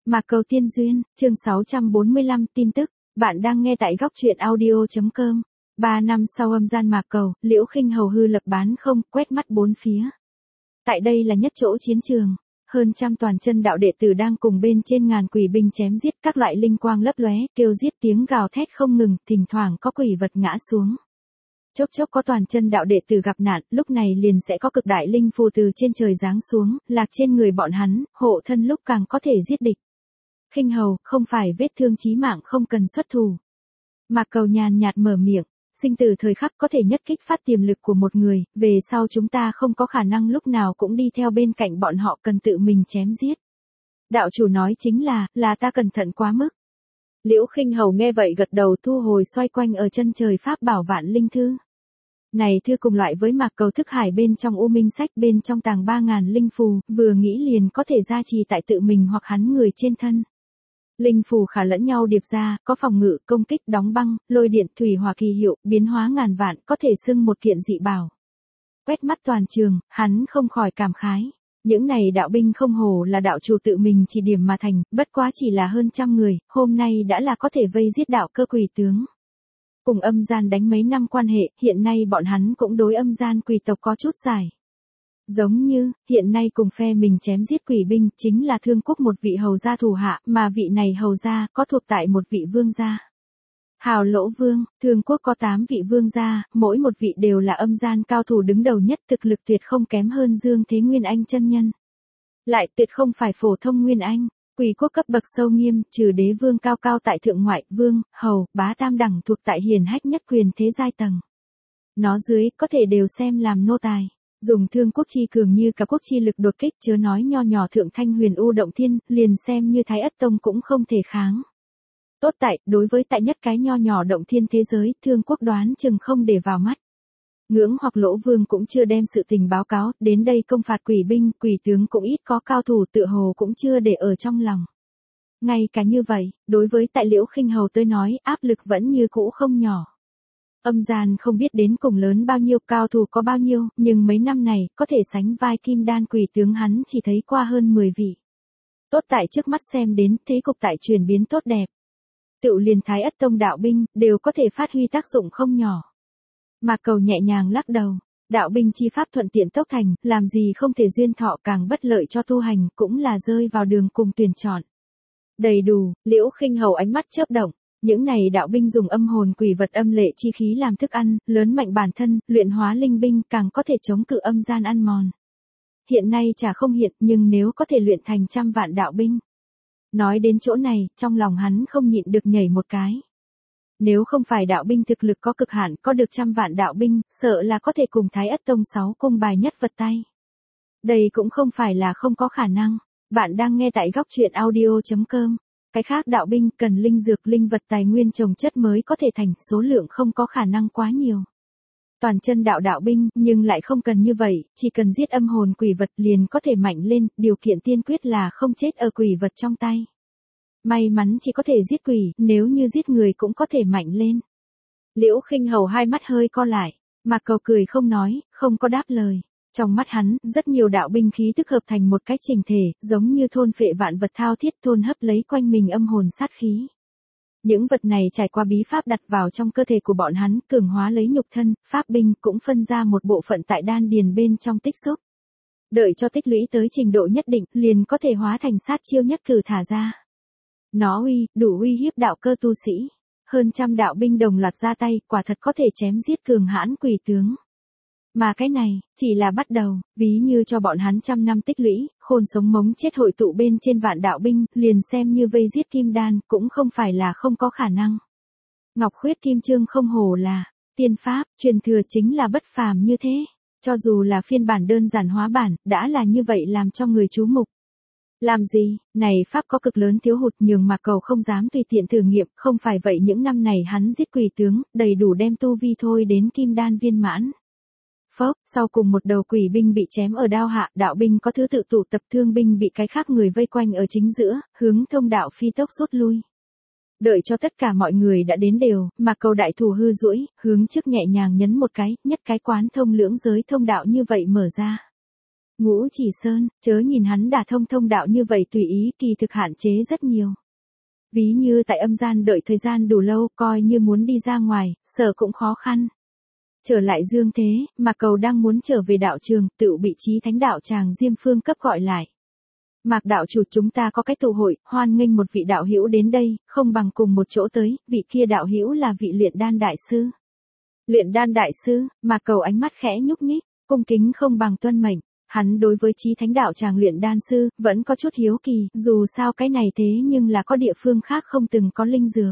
Mạc Cầu Tiên Duyên, chương 645 tin tức, bạn đang nghe tại góc truyện audio.com. 3 năm sau âm gian Mạc Cầu, Liễu Khinh hầu hư lập bán không, quét mắt bốn phía. Tại đây là nhất chỗ chiến trường, hơn trăm toàn chân đạo đệ tử đang cùng bên trên ngàn quỷ binh chém giết, các loại linh quang lấp lóe, kêu giết tiếng gào thét không ngừng, thỉnh thoảng có quỷ vật ngã xuống. Chốc chốc có toàn chân đạo đệ tử gặp nạn, lúc này liền sẽ có cực đại linh phù từ trên trời giáng xuống, lạc trên người bọn hắn, hộ thân lúc càng có thể giết địch. Khinh hầu, không phải vết thương chí mạng không cần xuất thủ. Mạc Cầu nhàn nhạt mở miệng, sinh tử thời khắc có thể nhất kích phát tiềm lực của một người, về sau chúng ta không có khả năng lúc nào cũng đi theo bên cạnh bọn họ, cần tự mình chém giết. Đạo chủ nói chính là ta cẩn thận quá mức. Liễu Khinh hầu nghe vậy gật đầu, thu hồi xoay quanh ở chân trời pháp bảo Vạn Linh Thư. Này thư cùng loại với Mạc Cầu thức hải bên trong U Minh sách, bên trong tàng 3.000 linh phù, vừa nghĩ liền có thể gia trì tại tự mình hoặc hắn người trên thân. Linh phù khả lẫn nhau điệp ra, có phòng ngự, công kích, đóng băng, lôi điện, thủy hỏa kỳ hiệu, biến hóa ngàn vạn, có thể xưng một kiện dị bảo. Quét mắt toàn trường, hắn không khỏi cảm khái. Những này đạo binh không hổ là đạo chủ tự mình chỉ điểm mà thành, bất quá chỉ là hơn trăm người, hôm nay đã là có thể vây giết đạo cơ quỷ tướng. Cùng âm gian đánh mấy năm quan hệ, hiện nay bọn hắn cũng đối âm gian quỷ tộc có chút giải. Giống như, hiện nay cùng phe mình chém giết quỷ binh, chính là Thương Quốc một vị hầu gia thủ hạ, mà vị này hầu gia, có thuộc tại một vị vương gia. Hào Lỗ Vương, Thương Quốc có 8 vị vương gia, mỗi một vị đều là âm gian cao thủ đứng đầu nhất, thực lực tuyệt không kém hơn Dương Thế Nguyên Anh chân nhân. Lại tuyệt không phải phổ thông Nguyên Anh, quỷ quốc cấp bậc sâu nghiêm, trừ đế vương cao cao tại thượng ngoại, vương, hầu, bá tam đẳng thuộc tại hiển hách nhất quyền thế giai tầng. Nó dưới, có thể đều xem làm nô tài. Dùng Thương Quốc chi cường như cả quốc chi lực đột kích, chớ nói nho nhỏ Thượng Thanh Huyền U Động Thiên, liền xem như Thái Ất Tông cũng không thể kháng. Tốt tại, đối với tại nhất cái nho nhỏ Động Thiên thế giới, Thương Quốc đoán chừng không để vào mắt. Ngưỡng hoặc Lỗ Vương cũng chưa đem sự tình báo cáo, đến đây công phạt quỷ binh, quỷ tướng cũng ít có cao thủ, tự hồ cũng chưa để ở trong lòng. Ngay cả như vậy, đối với tại Liễu Khinh hầu tôi nói, áp lực vẫn như cũ không nhỏ. Âm gian không biết đến cùng lớn bao nhiêu, cao thủ có bao nhiêu, nhưng mấy năm này, có thể sánh vai kim đan quỷ tướng hắn chỉ thấy qua hơn 10 vị. Tốt tại trước mắt xem đến, thế cục tại chuyển biến tốt đẹp. Tựu liền Thái Ất Tông đạo binh, đều có thể phát huy tác dụng không nhỏ. Mạc Cầu nhẹ nhàng lắc đầu, đạo binh chi pháp thuận tiện tốc thành, làm gì không thể duyên thọ, càng bất lợi cho tu hành, cũng là rơi vào đường cùng tuyển chọn. Đầy đủ, Liễu Khinh hầu ánh mắt chớp động. Những này đạo binh dùng âm hồn quỷ vật âm lệ chi khí làm thức ăn, lớn mạnh bản thân, luyện hóa linh binh, càng có thể chống cự âm gian ăn mòn. Hiện nay chả không hiện, nhưng nếu có thể luyện thành trăm vạn đạo binh. Nói đến chỗ này, trong lòng hắn không nhịn được nhảy một cái. Nếu không phải đạo binh thực lực có cực hạn, có được trăm vạn đạo binh, sợ là có thể cùng Thái Ất Tông 6 cung bài nhất vật tay. Đây cũng không phải là không có khả năng. Bạn đang nghe tại góc truyện audio.com. Cái khác đạo binh cần linh dược, linh vật, tài nguyên trồng chất mới có thể thành, số lượng không có khả năng quá nhiều. Toàn chân đạo binh, nhưng lại không cần như vậy, chỉ cần giết âm hồn quỷ vật liền có thể mạnh lên, điều kiện tiên quyết là không chết ở quỷ vật trong tay. May mắn chỉ có thể giết quỷ, nếu như giết người cũng có thể mạnh lên. Liễu Khinh hầu hai mắt hơi co lại, Mạc Cầu cười không nói, không có đáp lời. Trong mắt hắn, rất nhiều đạo binh khí thức hợp thành một cách chỉnh thể, giống như thôn phệ vạn vật thao thiết, thôn hấp lấy quanh mình âm hồn sát khí. Những vật này trải qua bí pháp đặt vào trong cơ thể của bọn hắn, cường hóa lấy nhục thân, pháp binh cũng phân ra một bộ phận tại đan điền bên trong tích xúc. Đợi cho tích lũy tới trình độ nhất định, liền có thể hóa thành sát chiêu nhất cử thả ra. Nó đủ uy hiếp đạo cơ tu sĩ. Hơn trăm đạo binh đồng loạt ra tay, quả thật có thể chém giết cường hãn quỷ tướng. Mà cái này, chỉ là bắt đầu, ví như cho bọn hắn trăm năm tích lũy, khôn sống mống chết hội tụ bên trên vạn đạo binh, liền xem như vây giết kim đan, cũng không phải là không có khả năng. Ngọc Khuyết Kim Chương không hổ là tiên pháp, truyền thừa chính là bất phàm như thế. Cho dù là phiên bản đơn giản hóa bản, đã là như vậy làm cho người chú mục. Làm gì, này pháp có cực lớn thiếu hụt, nhường Mạc Cầu không dám tùy tiện thử nghiệm, không phải vậy những năm này hắn giết quỷ tướng, đầy đủ đem tu vi thôi đến kim đan viên mãn. Phốc, sau cùng một đầu quỷ binh bị chém ở đao hạ, đạo binh có thứ tự tụ tập, thương binh bị cái khác người vây quanh ở chính giữa, hướng thông đạo phi tốc rút lui. Đợi cho tất cả mọi người đã đến đều, Mạc Cầu đại thủ hư duỗi, hướng trước nhẹ nhàng nhấn một cái, nhất cái quán thông lưỡng giới thông đạo như vậy mở ra. Ngũ Chỉ Sơn, chớ nhìn hắn đả thông thông đạo như vậy tùy ý, kỳ thực hạn chế rất nhiều. Ví như tại âm gian đợi thời gian đủ lâu, coi như muốn đi ra ngoài, sợ cũng khó khăn. Trở lại dương thế, Mạc Cầu đang muốn trở về đạo trường, tự bị Chí Thánh đạo tràng Diêm Phương cấp gọi lại. Mạc đạo chủ, chúng ta có cái tụ hội, hoan nghênh một vị đạo hữu đến đây, không bằng cùng một chỗ tới, vị kia đạo hữu là vị luyện đan đại sư. Luyện đan đại sư, Mạc Cầu ánh mắt khẽ nhúc nhích, cung kính không bằng tuân mệnh. Hắn đối với Chí Thánh đạo tràng luyện đan sư, vẫn có chút hiếu kỳ, dù sao cái này thế nhưng là có địa phương khác không từng có linh dược.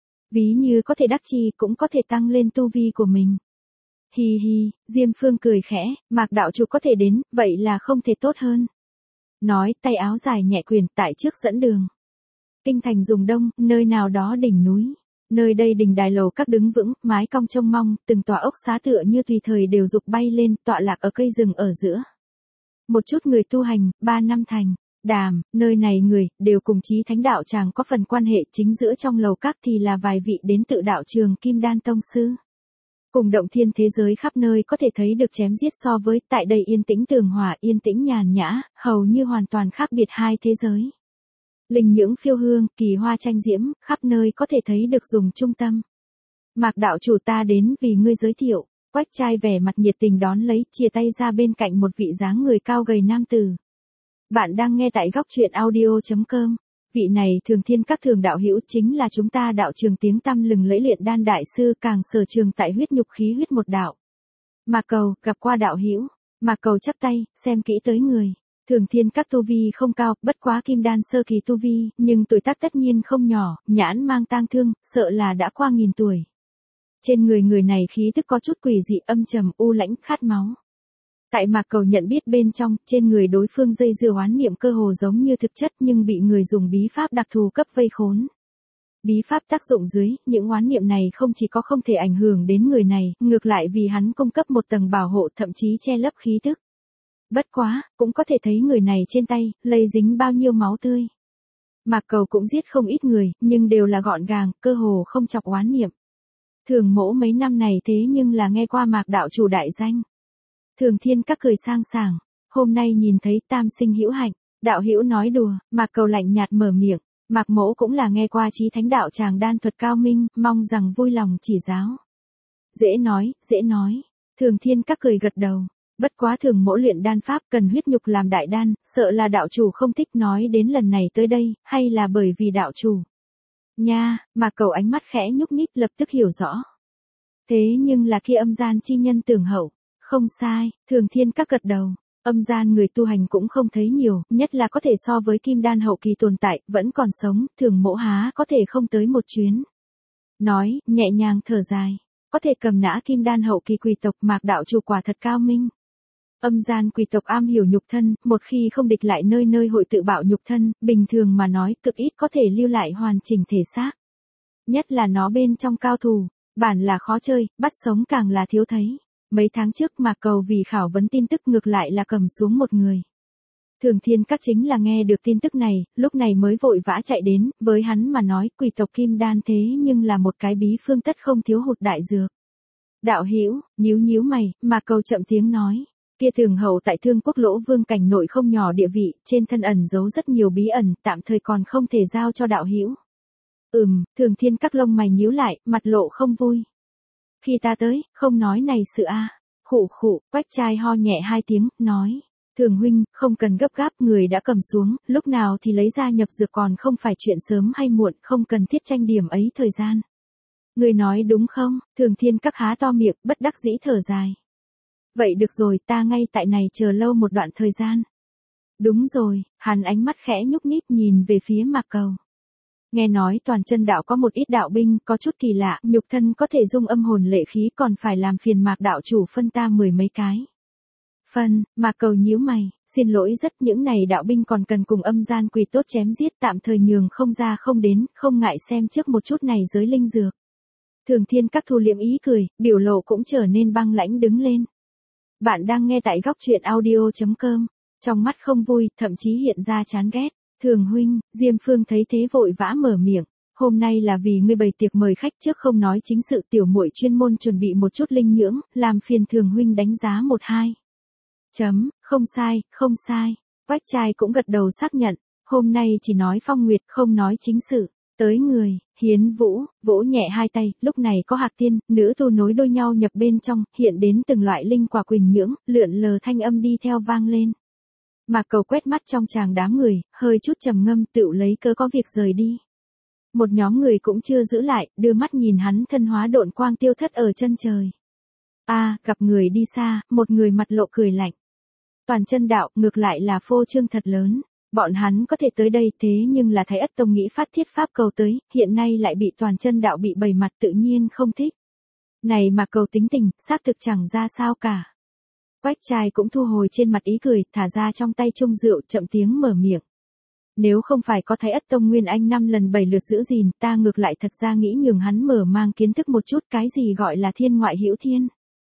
Ví như có thể đắc chi cũng có thể tăng lên tu vi của mình. Hi hi, Diêm Phương cười khẽ, Mạc đạo chủ có thể đến, vậy là không thể tốt hơn. Nói, tay áo dài nhẹ quyền tại trước dẫn đường. Kinh thành dùng đông, nơi nào đó đỉnh núi. Nơi đây đình đài lầu các đứng vững, mái cong trông mong, từng tòa ốc xá tựa như tùy thời đều dục bay lên, tọa lạc ở cây rừng ở giữa. Một chút người tu hành, 3 năm thành. Đàm, nơi này người, đều cùng Chí Thánh đạo tràng có phần quan hệ, chính giữa trong lầu các thì là vài vị đến tự đạo trường Kim Đan Tông Sư. Cùng động thiên thế giới khắp nơi có thể thấy được chém giết so với tại đây yên tĩnh tường hòa, yên tĩnh nhàn nhã, hầu như hoàn toàn khác biệt hai thế giới. Linh nhưỡng phiêu hương, kỳ hoa tranh diễm, khắp nơi có thể thấy được dùng trung tâm. Mạc đạo chủ, ta đến vì ngươi giới thiệu. Quách trai vẻ mặt nhiệt tình đón lấy, chia tay ra bên cạnh một vị dáng người cao gầy nam tử. Bạn đang nghe tại góc truyện audio.com. Vị này Thường Thiên Các Thường đạo hữu chính là chúng ta đạo trường tiếng tăm lừng lẫy luyện đan đại sư, càng sở trường tại huyết nhục khí huyết một đạo. Mạc Cầu, gặp qua đạo hữu. Mạc Cầu chắp tay, xem kỹ tới người. Thường Thiên Các tu vi không cao, bất quá kim đan sơ kỳ tu vi, nhưng tuổi tác tất nhiên không nhỏ, nhãn mang tang thương, sợ là đã qua 1000 tuổi. Trên người này khí tức có chút quỷ dị, âm trầm, u lãnh, khát máu. Tại Mạc Cầu nhận biết bên trong, trên người đối phương dây dưa oán niệm cơ hồ giống như thực chất, nhưng bị người dùng bí pháp đặc thù cấp vây khốn. Bí pháp tác dụng dưới, những oán niệm này không chỉ có không thể ảnh hưởng đến người này, ngược lại vì hắn cung cấp một tầng bảo hộ, thậm chí che lấp khí tức. Bất quá, cũng có thể thấy người này trên tay, lây dính bao nhiêu máu tươi. Mạc Cầu cũng giết không ít người, nhưng đều là gọn gàng, cơ hồ không chọc oán niệm. Thường Mỗ mấy năm này thế nhưng là nghe qua Mạc đạo chủ đại danh. Thường Thiên Các cười sang sảng, hôm nay nhìn thấy tam sinh hữu hạnh, đạo hữu nói đùa, Mạc Cầu lạnh nhạt mở miệng, Mạc Mỗ cũng là nghe qua Chí Thánh đạo tràng đan thuật cao minh, mong rằng vui lòng chỉ giáo. Dễ nói, Thường Thiên Các cười gật đầu, bất quá Thường Mỗ luyện đan pháp cần huyết nhục làm đại đan, sợ là đạo chủ không thích, nói đến lần này tới đây, hay là bởi vì đạo chủ. Nha, Mạc Cầu ánh mắt khẽ nhúc nhích, lập tức hiểu rõ. Thế nhưng là khi âm gian chi nhân tưởng hậu. Không sai, Thường Thiên Các gật đầu. Âm gian người tu hành cũng không thấy nhiều, nhất là có thể so với kim đan hậu kỳ tồn tại, vẫn còn sống, Thường Mỗ há có thể không tới một chuyến. Nói, nhẹ nhàng thở dài. Có thể cầm nã kim đan hậu kỳ quỷ tộc, Mạc đạo chủ quả thật cao minh. Âm gian quỷ tộc am hiểu nhục thân, một khi không địch lại nơi nơi hội tự bạo nhục thân, bình thường mà nói cực ít có thể lưu lại hoàn chỉnh thể xác. Nhất là nó bên trong cao thủ, bản là khó chơi, bắt sống càng là thiếu thấy. Mấy tháng trước Mạc Cầu vì khảo vấn tin tức ngược lại là cầm xuống một người. Thường Thiên Các chính là nghe được tin tức này, lúc này mới vội vã chạy đến, với hắn mà nói quỷ tộc kim đan thế nhưng là một cái bí phương tất không thiếu hụt đại dược. Đạo hữu, nhíu mày, Mạc Cầu chậm tiếng nói. Kia Thường hậu tại Thương Quốc Lỗ Vương cảnh nội không nhỏ địa vị, trên thân ẩn giấu rất nhiều bí ẩn, tạm thời còn không thể giao cho đạo hữu. Thường Thiên Các lông mày nhíu lại, mặt lộ không vui. Khi ta tới, không nói này sự a. Khụ, Quách trai ho nhẹ 2 tiếng, nói. Thường huynh, không cần gấp gáp, người đã cầm xuống, lúc nào thì lấy ra nhập dược còn không phải chuyện sớm hay muộn, không cần thiết tranh điểm ấy thời gian. Người nói đúng không? Thường Thiên Các há to miệng, bất đắc dĩ thở dài. Vậy được rồi, ta ngay tại này chờ lâu một đoạn thời gian. Đúng rồi, hắn ánh mắt khẽ nhúc nhích nhìn về phía Mạc Cầu. Nghe nói toàn chân đạo có một ít đạo binh, có chút kỳ lạ, nhục thân có thể dung âm hồn lệ khí, còn phải làm phiền Mạc đạo chủ phân ta 10 mấy cái. Mạc Cầu nhíu mày, xin lỗi rất, những này đạo binh còn cần cùng âm gian quỷ tốt chém giết, tạm thời nhường không ra không đến, không ngại xem trước một chút này giới linh dược. Thường Thiên Các thu liệm ý cười, biểu lộ cũng trở nên băng lãnh đứng lên. Bạn đang nghe tại góc truyện audio.com, trong mắt không vui, thậm chí hiện ra chán ghét. Thường huynh, Diêm Phương thấy thế vội vã mở miệng, hôm nay là vì ngươi bày tiệc mời khách, trước không nói chính sự, tiểu muội chuyên môn chuẩn bị một chút linh nhưỡng, làm phiền Thường huynh đánh giá 1-2. Không sai, không sai. Quách trai cũng gật đầu xác nhận, hôm nay chỉ nói phong nguyệt không nói chính sự. Tới người, Hiến Vũ, vỗ nhẹ hai tay, lúc này có Hạc Tiên, nữ tu nối đôi nhau nhập bên trong, hiện đến từng loại linh quả quỳnh nhưỡng, lượn lờ thanh âm đi theo vang lên. Mạc Cầu quét mắt trong tràng đám người, hơi chút trầm ngâm tựu lấy cớ có việc rời đi. Một nhóm người cũng chưa giữ lại, đưa mắt nhìn hắn thân hóa độn quang tiêu thất ở chân trời. Gặp người đi xa, một người mặt lộ cười lạnh. Toàn chân đạo ngược lại là phô trương thật lớn. Bọn hắn có thể tới đây thế nhưng là Thái Ất Tông nghĩ phát thiết pháp cầu tới, hiện nay lại bị toàn chân đạo bị bày mặt tự nhiên không thích. Này mà cầu tính tình, xác thực chẳng ra sao cả. Quách trai cũng thu hồi trên mặt ý cười, thả ra trong tay chung rượu chậm tiếng mở miệng. Nếu không phải có Thái Ất Tông Nguyên Anh 5 lần 7 lượt giữ gìn, ta ngược lại thật ra nghĩ nhường hắn mở mang kiến thức một chút cái gì gọi là thiên ngoại hữu thiên.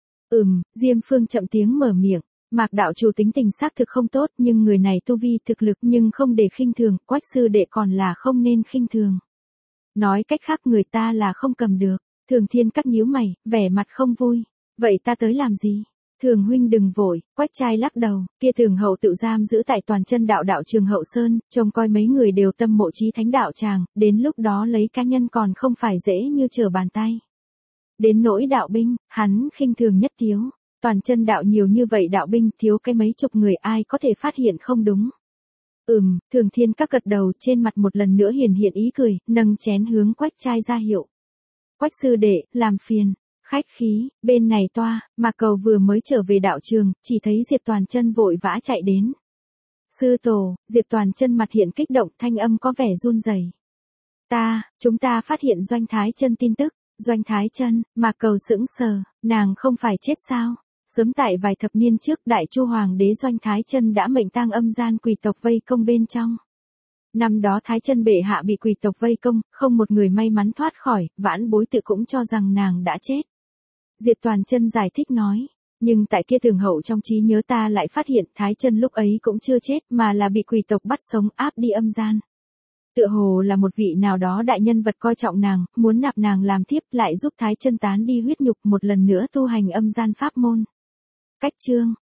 Diêm Phương chậm tiếng mở miệng. Mạc đạo chủ tính tình xác thực không tốt nhưng người này tu vi thực lực nhưng không để khinh thường, Quách sư đệ còn là không nên khinh thường. Nói cách khác người ta là không cầm được, Thường Thiên các nhíu mày, vẻ mặt không vui. Vậy ta tới làm gì? Thường huynh đừng vội, Quách trai lắc đầu, kia Thường hậu tự giam giữ tại toàn chân đạo đạo trường Hậu Sơn, trông coi mấy người đều tâm mộ chí thánh đạo tràng, đến lúc đó lấy cá nhân còn không phải dễ như trở bàn tay. Đến nỗi đạo binh, hắn khinh thường nhất thiếu. Toàn chân đạo nhiều như vậy đạo binh thiếu cái mấy chục người ai có thể phát hiện không đúng. Thường Thiên các gật đầu trên mặt một lần nữa hiển hiện ý cười, nâng chén hướng Quách trai ra hiệu. Quách sư đệ, làm phiền, khách khí, bên này toa, Mạc Cầu vừa mới trở về đạo trường, chỉ thấy Diệp Toàn Chân vội vã chạy đến. Sư tổ, Diệp Toàn Chân mặt hiện kích động thanh âm có vẻ run rẩy. Chúng ta phát hiện Doanh Thái Chân tin tức. Doanh Thái Chân, Mạc Cầu sững sờ, nàng không phải chết sao? Sớm tại vài thập niên trước Đại Chu Hoàng đế Doanh Thái Chân đã mệnh tang âm gian quỷ tộc vây công bên trong. Năm đó Thái Chân bệ hạ bị quỷ tộc vây công, không một người may mắn thoát khỏi, vãn bối tự cũng cho rằng nàng đã chết. Diệp Toàn Chân giải thích nói, nhưng tại kia Thường hậu trong trí nhớ ta lại phát hiện Thái Chân lúc ấy cũng chưa chết mà là bị quỷ tộc bắt sống áp đi âm gian. Tựa hồ là một vị nào đó đại nhân vật coi trọng nàng, muốn nạp nàng làm thiếp lại giúp Thái Chân tán đi huyết nhục một lần nữa tu hành âm gian pháp môn. Cách chương